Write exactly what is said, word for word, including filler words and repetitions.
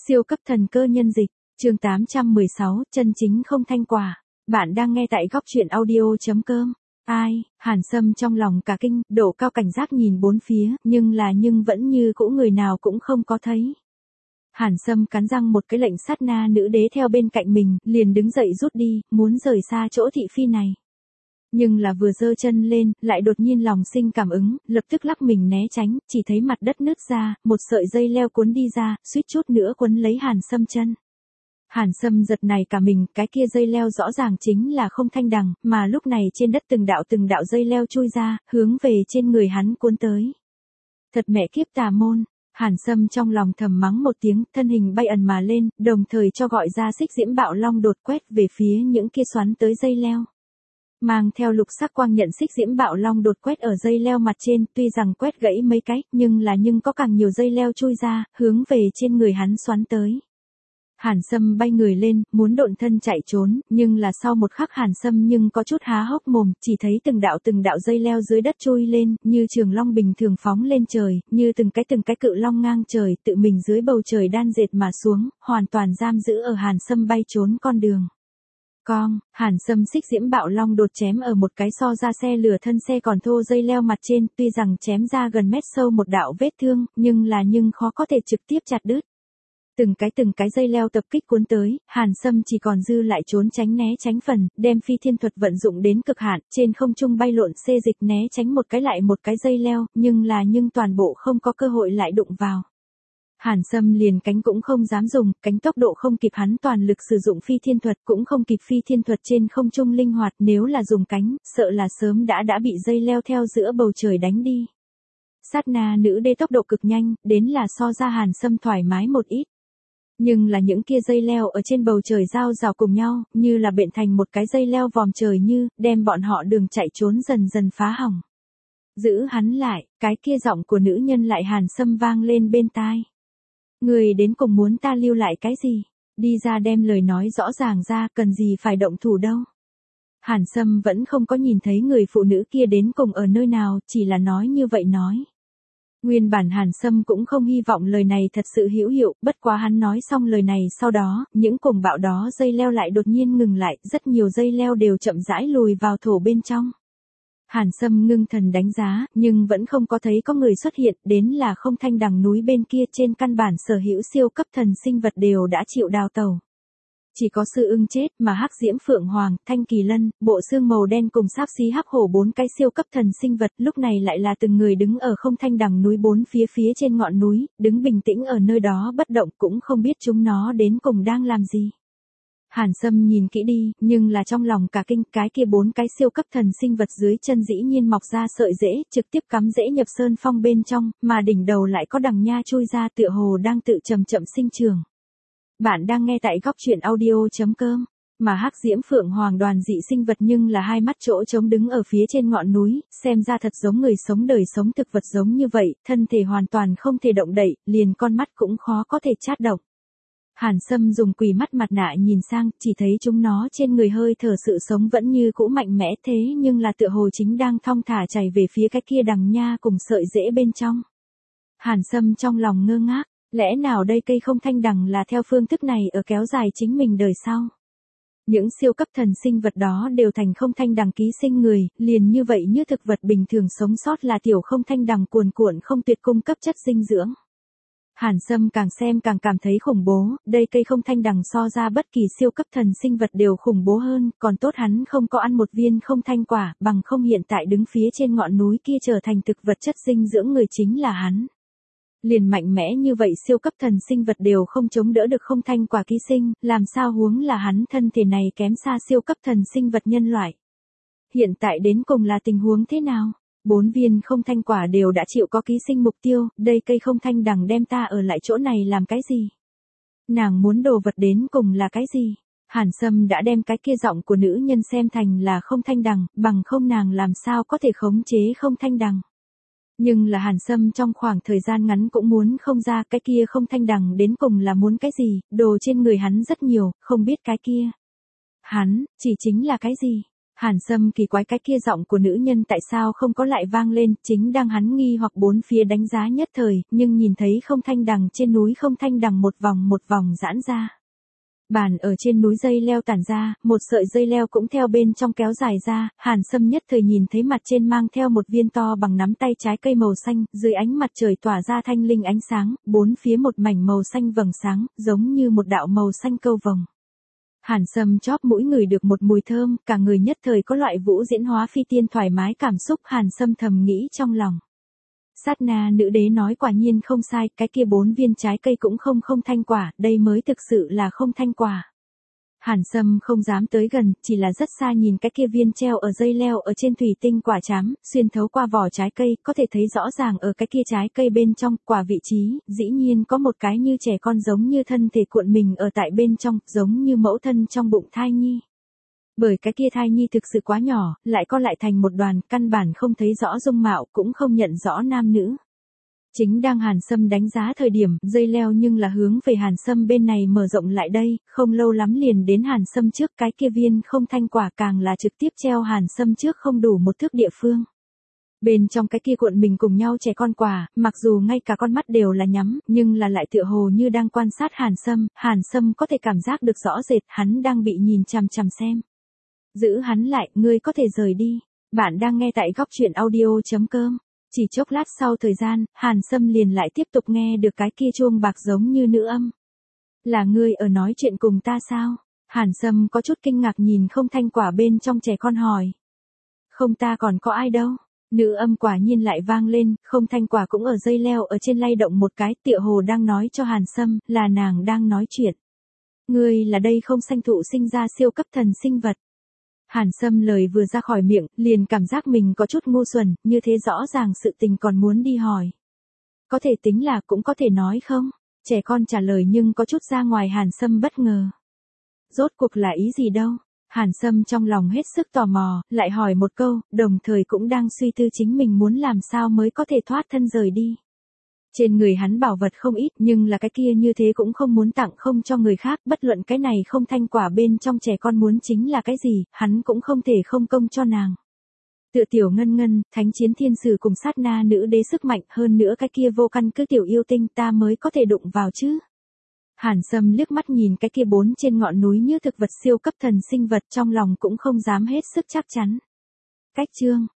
Siêu cấp thần cơ nhân dịch, chương tám trăm mười sáu, chân chính không thanh quả. Bạn đang nghe tại góc truyện audio.com. Ai, Hàn Sâm trong lòng cả kinh, độ cao cảnh giác nhìn bốn phía, nhưng là nhưng vẫn như cũ người nào cũng không có thấy. Hàn Sâm cắn răng một cái lệnh sát na nữ đế theo bên cạnh mình, liền đứng dậy rút đi, muốn rời xa chỗ thị phi này. Nhưng là vừa giơ chân lên, lại đột nhiên lòng sinh cảm ứng, lập tức lắc mình né tránh, chỉ thấy mặt đất nứt ra, một sợi dây leo cuốn đi ra, suýt chút nữa quấn lấy Hàn Sâm chân. Hàn Sâm giật này cả mình, cái kia dây leo rõ ràng chính là không thanh đằng, mà lúc này trên đất từng đạo từng đạo dây leo chui ra, hướng về trên người hắn cuốn tới. Thật mẹ kiếp tà môn. Hàn Sâm trong lòng thầm mắng một tiếng, thân hình bay ẩn mà lên, đồng thời cho gọi ra xích diễm bạo long đột quét về phía những kia xoắn tới dây leo. Mang theo lục sắc quang nhận xích diễm bạo long đột quét ở dây leo mặt trên, tuy rằng quét gãy mấy cái, nhưng là nhưng có càng nhiều dây leo chui ra, hướng về trên người hắn xoắn tới. Hàn Sâm bay người lên, muốn độn thân chạy trốn, nhưng là sau một khắc Hàn Sâm nhưng có chút há hốc mồm, chỉ thấy từng đạo từng đạo dây leo dưới đất chui lên, như trường long bình thường phóng lên trời, như từng cái từng cái cự long ngang trời, tự mình dưới bầu trời đan dệt mà xuống, hoàn toàn giam giữ ở Hàn Sâm bay trốn con đường. Con, Hàn Sâm xích diễm bạo long đột chém ở một cái so ra xe lửa thân xe còn thô dây leo mặt trên, tuy rằng chém ra gần mét sâu một đạo vết thương, nhưng là nhưng khó có thể trực tiếp chặt đứt. Từng cái từng cái dây leo tập kích cuốn tới, Hàn Sâm chỉ còn dư lại trốn tránh né tránh phần, đem phi thiên thuật vận dụng đến cực hạn, trên không trung bay lộn xê dịch né tránh một cái lại một cái dây leo, nhưng là nhưng toàn bộ không có cơ hội lại đụng vào. Hàn Sâm liền cánh cũng không dám dùng, cánh tốc độ không kịp hắn toàn lực sử dụng phi thiên thuật, cũng không kịp phi thiên thuật trên không trung linh hoạt, nếu là dùng cánh, sợ là sớm đã đã bị dây leo theo giữa bầu trời đánh đi. Sát na nữ đế tốc độ cực nhanh, đến là so ra Hàn Sâm thoải mái một ít. Nhưng là những kia dây leo ở trên bầu trời giao rào cùng nhau, như là bện thành một cái dây leo vòm trời như, đem bọn họ đường chạy trốn dần dần phá hỏng. Giữ hắn lại, cái kia giọng của nữ nhân lại Hàn Sâm vang lên bên tai. Người đến cùng muốn ta lưu lại cái gì? Đi ra đem lời nói rõ ràng ra, cần gì phải động thủ đâu. Hàn Sâm vẫn không có nhìn thấy người phụ nữ kia đến cùng ở nơi nào, chỉ là nói như vậy nói. Nguyên bản Hàn Sâm cũng không hy vọng lời này thật sự hữu hiệu, bất quá hắn nói xong lời này sau đó, những cuồng bạo đó dây leo lại đột nhiên ngừng lại, rất nhiều dây leo đều chậm rãi lùi vào thổ bên trong. Hàn Sâm ngưng thần đánh giá, nhưng vẫn không có thấy có người xuất hiện, đến là không thanh đằng núi bên kia trên căn bản sở hữu siêu cấp thần sinh vật đều đã chịu đào tẩu. Chỉ có sư ưng chết mà hắc diễm phượng hoàng, thanh kỳ lân, bộ xương màu đen cùng sáp xí hắc hổ bốn cái siêu cấp thần sinh vật lúc này lại là từng người đứng ở không thanh đằng núi bốn phía phía trên ngọn núi, đứng bình tĩnh ở nơi đó bất động cũng không biết chúng nó đến cùng đang làm gì. Hàn Sâm nhìn kỹ đi, nhưng là trong lòng cả kinh, cái kia bốn cái siêu cấp thần sinh vật dưới chân dĩ nhiên mọc ra sợi rễ, trực tiếp cắm rễ nhập sơn phong bên trong, mà đỉnh đầu lại có đằng nha chui ra tựa hồ đang tự chậm chậm sinh trưởng. Bạn đang nghe tại góc truyện audio.com, mà hắc diễm phượng hoàng đoàn dị sinh vật nhưng là hai mắt chỗ trống đứng ở phía trên ngọn núi, xem ra thật giống người sống đời sống thực vật giống như vậy, thân thể hoàn toàn không thể động đậy, liền con mắt cũng khó có thể chát động. Hàn Sâm dùng quỷ mắt mặt nạ nhìn sang, chỉ thấy chúng nó trên người hơi thở sự sống vẫn như cũ mạnh mẽ thế nhưng là tựa hồ chính đang thong thả chảy về phía cái kia đằng nha cùng sợi rễ bên trong. Hàn Sâm trong lòng ngơ ngác. Lẽ nào đây cây không thanh đằng là theo phương thức này ở kéo dài chính mình đời sau? Những siêu cấp thần sinh vật đó đều thành không thanh đằng ký sinh người, liền như vậy như thực vật bình thường sống sót là tiểu không thanh đằng cuồn cuộn không tuyệt cung cấp chất dinh dưỡng. Hàn Sâm càng xem càng cảm thấy khủng bố, đây cây không thanh đằng so ra bất kỳ siêu cấp thần sinh vật đều khủng bố hơn, còn tốt hắn không có ăn một viên không thanh quả, bằng không hiện tại đứng phía trên ngọn núi kia trở thành thực vật chất dinh dưỡng người chính là hắn. Liền mạnh mẽ như vậy siêu cấp thần sinh vật đều không chống đỡ được không thanh quả ký sinh, làm sao huống là hắn thân thể này kém xa siêu cấp thần sinh vật nhân loại. Hiện tại đến cùng là tình huống thế nào? Bốn viên không thanh quả đều đã chịu có ký sinh mục tiêu, đây cây không thanh đằng đem ta ở lại chỗ này làm cái gì? Nàng muốn đồ vật đến cùng là cái gì? Hàn Sâm đã đem cái kia giọng của nữ nhân xem thành là không thanh đằng, bằng không nàng làm sao có thể khống chế không thanh đằng. Nhưng là Hàn Sâm trong khoảng thời gian ngắn cũng muốn không ra cái kia không thanh đằng đến cùng là muốn cái gì, đồ trên người hắn rất nhiều, không biết cái kia. Hắn, chỉ chính là cái gì? Hàn Sâm kỳ quái cái kia giọng của nữ nhân tại sao không có lại vang lên, chính đang hắn nghi hoặc bốn phía đánh giá nhất thời, nhưng nhìn thấy không thanh đằng trên núi không thanh đằng một vòng một vòng giãn ra. Bàn ở trên núi dây leo tản ra, một sợi dây leo cũng theo bên trong kéo dài ra, Hàn Sâm nhất thời nhìn thấy mặt trên mang theo một viên to bằng nắm tay trái cây màu xanh, dưới ánh mặt trời tỏa ra thanh linh ánh sáng, bốn phía một mảnh màu xanh vầng sáng, giống như một đạo màu xanh câu vồng. Hàn Sâm chóp mũi ngửi được một mùi thơm, cả người nhất thời có loại vũ diễn hóa phi tiên thoải mái cảm xúc, Hàn Sâm thầm nghĩ trong lòng. Sát na nữ đế nói quả nhiên không sai, cái kia bốn viên trái cây cũng không không thanh quả, đây mới thực sự là không thanh quả. Hàn Sâm không dám tới gần, chỉ là rất xa nhìn cái kia viên treo ở dây leo ở trên thủy tinh quả trám, xuyên thấu qua vỏ trái cây, có thể thấy rõ ràng ở cái kia trái cây bên trong, quả vị trí, dĩ nhiên có một cái như trẻ con giống như thân thể cuộn mình ở tại bên trong, giống như mẫu thân trong bụng thai nhi. Bởi cái kia thai nhi thực sự quá nhỏ, lại co lại thành một đoàn, căn bản không thấy rõ dung mạo, cũng không nhận rõ nam nữ. Chính đang Hàn Sâm đánh giá thời điểm, dây leo nhưng là hướng về Hàn Sâm bên này mở rộng lại đây, không lâu lắm liền đến Hàn Sâm trước, cái kia viên không thanh quả càng là trực tiếp treo Hàn Sâm trước không đủ một thước địa phương. Bên trong cái kia cuộn mình cùng nhau trẻ con quả, mặc dù ngay cả con mắt đều là nhắm, nhưng là lại tựa hồ như đang quan sát Hàn Sâm, Hàn Sâm có thể cảm giác được rõ rệt, hắn đang bị nhìn chằm chằm xem. Giữ hắn lại, ngươi có thể rời đi. Bạn đang nghe tại góc truyện audio chấm com. Chỉ chốc lát sau thời gian, Hàn Sâm liền lại tiếp tục nghe được cái kia chuông bạc giống như nữ âm. Là ngươi ở nói chuyện cùng ta sao? Hàn Sâm có chút kinh ngạc nhìn không thanh quả bên trong trẻ con hỏi. Không, ta còn có ai đâu. Nữ âm quả nhiên lại vang lên, không thanh quả cũng ở dây leo ở trên lay động một cái, tựa hồ đang nói cho Hàn Sâm, là nàng đang nói chuyện. Ngươi là đây không sanh thụ sinh ra siêu cấp thần sinh vật. Hàn Sâm lời vừa ra khỏi miệng, liền cảm giác mình có chút ngu xuẩn, như thế rõ ràng sự tình còn muốn đi hỏi. Có thể tính là cũng có thể nói không? Trẻ con trả lời nhưng có chút ra ngoài Hàn Sâm bất ngờ. Rốt cuộc là ý gì đâu? Hàn Sâm trong lòng hết sức tò mò, lại hỏi một câu, đồng thời cũng đang suy tư chính mình muốn làm sao mới có thể thoát thân rời đi. Trên người hắn bảo vật không ít, nhưng là cái kia như thế cũng không muốn tặng không cho người khác, bất luận cái này không thanh quả bên trong trẻ con muốn chính là cái gì, hắn cũng không thể không công cho nàng. Tựa tiểu ngân ngân, thánh chiến thiên sử cùng sát na nữ đế sức mạnh, hơn nữa cái kia vô căn cứ tiểu yêu tinh ta mới có thể đụng vào chứ. Hàn Sâm liếc mắt nhìn cái kia bốn trên ngọn núi như thực vật siêu cấp thần sinh vật, trong lòng cũng không dám hết sức chắc chắn. Cách chương